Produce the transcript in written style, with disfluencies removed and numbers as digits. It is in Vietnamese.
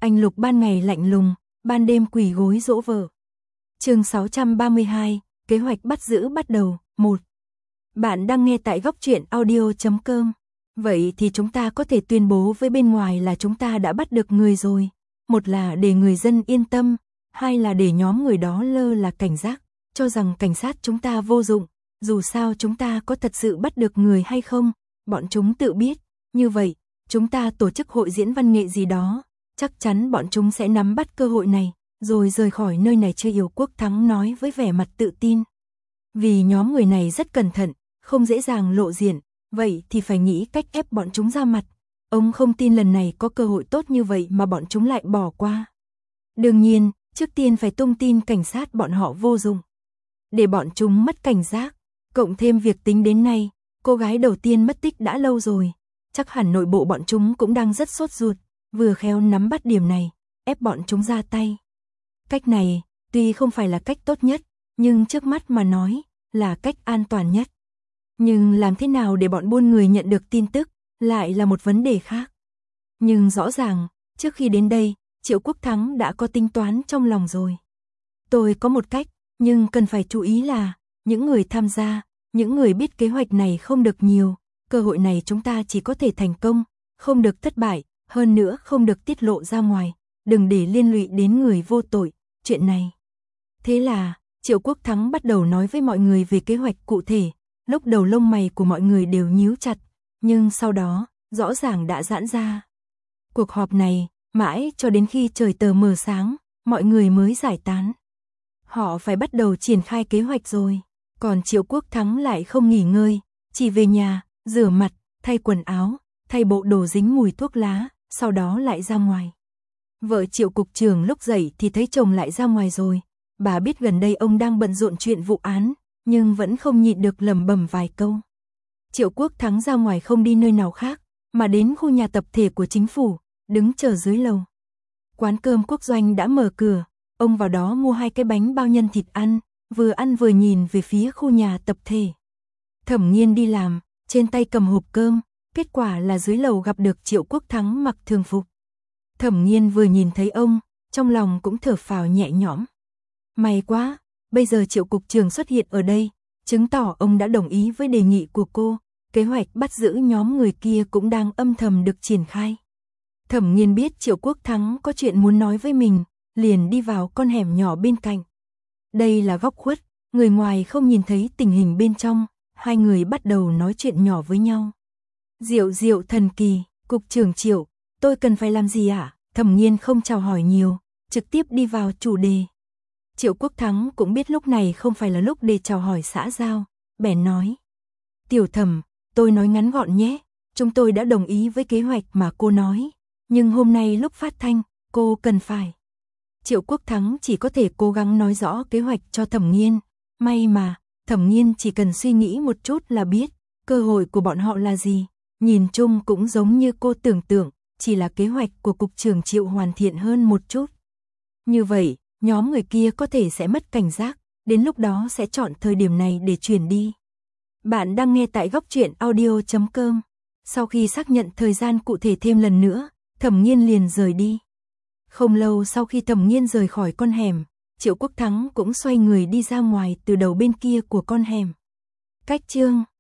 Anh Lục ban ngày lạnh lùng, ban đêm quỳ gối dỗ vợ. Chương 632, kế hoạch bắt giữ bắt đầu, 1. Bạn đang nghe tại góc truyện audio.com. Vậy thì chúng ta có thể tuyên bố với bên ngoài là chúng ta đã bắt được người rồi. Một là để người dân yên tâm, hai là để nhóm người đó lơ là cảnh giác, cho rằng cảnh sát chúng ta vô dụng. Dù sao chúng ta có thật sự bắt được người hay không, bọn chúng tự biết. Như vậy, chúng ta tổ chức hội diễn văn nghệ gì đó, chắc chắn bọn chúng sẽ nắm bắt cơ hội này, rồi rời khỏi nơi này. Chưa Yêu Quốc Thắng nói với vẻ mặt tự tin. Vì nhóm người này rất cẩn thận, không dễ dàng lộ diện, vậy thì phải nghĩ cách ép bọn chúng ra mặt. Ông không tin lần này có cơ hội tốt như vậy mà bọn chúng lại bỏ qua. Đương nhiên, trước tiên phải tung tin cảnh sát bọn họ vô dụng. Để bọn chúng mất cảnh giác, cộng thêm việc tính đến nay, cô gái đầu tiên mất tích đã lâu rồi. Chắc hẳn nội bộ bọn chúng cũng đang rất sốt ruột, vừa khéo nắm bắt điểm này, ép bọn chúng ra tay. Cách này, tuy không phải là cách tốt nhất, nhưng trước mắt mà nói, là cách an toàn nhất. Nhưng làm thế nào để bọn buôn người nhận được tin tức, lại là một vấn đề khác. Nhưng rõ ràng, trước khi đến đây, Triệu Quốc Thắng đã có tính toán trong lòng rồi. Tôi có một cách, nhưng cần phải chú ý là, những người tham gia, những người biết kế hoạch này không được nhiều, cơ hội này chúng ta chỉ có thể thành công, không được thất bại, hơn nữa không được tiết lộ ra ngoài, đừng để liên lụy đến người vô tội, chuyện này. Thế là, Triệu Quốc Thắng bắt đầu nói với mọi người về kế hoạch cụ thể, lúc đầu lông mày của mọi người đều nhíu chặt, nhưng sau đó, rõ ràng đã giãn ra. Cuộc họp này, mãi cho đến khi trời tờ mờ sáng, mọi người mới giải tán. Họ phải bắt đầu triển khai kế hoạch rồi, còn Triệu Quốc Thắng lại không nghỉ ngơi, chỉ về nhà, rửa mặt, thay quần áo, thay bộ đồ dính mùi thuốc lá, sau đó lại ra ngoài. Vợ Triệu cục trưởng lúc dậy thì thấy chồng lại ra ngoài rồi, bà biết gần đây ông đang bận rộn chuyện vụ án, nhưng vẫn không nhịn được lẩm bẩm vài câu. Triệu Quốc Thắng ra ngoài không đi nơi nào khác, mà đến khu nhà tập thể của chính phủ, đứng chờ dưới lầu. Quán cơm Quốc Doanh đã mở cửa, ông vào đó mua 2 cái bánh bao nhân thịt ăn vừa nhìn về phía khu nhà tập thể. Thẩm Nghiên đi làm, trên tay cầm hộp cơm, kết quả là dưới lầu gặp được Triệu Quốc Thắng mặc thường phục. Thẩm Nghiên vừa nhìn thấy ông, trong lòng cũng thở phào nhẹ nhõm. May quá, bây giờ Triệu cục trưởng xuất hiện ở đây, chứng tỏ ông đã đồng ý với đề nghị của cô, kế hoạch bắt giữ nhóm người kia cũng đang âm thầm được triển khai. Thẩm Nghiên biết Triệu Quốc Thắng có chuyện muốn nói với mình, liền đi vào con hẻm nhỏ bên cạnh. Đây là góc khuất, người ngoài không nhìn thấy tình hình bên trong, hai người bắt đầu nói chuyện nhỏ với nhau. Diệu thần kỳ, cục trưởng Triệu, tôi cần phải làm gì ạ? Thẩm Nghiên không chào hỏi nhiều, trực tiếp đi vào chủ đề. Triệu Quốc Thắng cũng biết lúc này không phải là lúc để chào hỏi xã giao, bèn nói. Tiểu Thẩm, tôi nói ngắn gọn nhé, chúng tôi đã đồng ý với kế hoạch mà cô nói, nhưng hôm nay lúc phát thanh, cô cần phải. Triệu Quốc Thắng chỉ có thể cố gắng nói rõ kế hoạch cho Thẩm Nghiên, may mà, Thẩm Nghiên chỉ cần suy nghĩ một chút là biết, cơ hội của bọn họ là gì, nhìn chung cũng giống như cô tưởng tượng, chỉ là kế hoạch của cục trưởng Triệu hoàn thiện hơn một chút. Như vậy, nhóm người kia có thể sẽ mất cảnh giác, đến lúc đó sẽ chọn thời điểm này để chuyển đi. Bạn đang nghe tại góc truyện audio.com. Sau khi xác nhận thời gian cụ thể thêm lần nữa, Thẩm Nghiên liền rời đi. Không lâu sau khi Thẩm Nghiên rời khỏi con hẻm, Triệu Quốc Thắng cũng xoay người đi ra ngoài từ đầu bên kia của con hẻm. Cách chương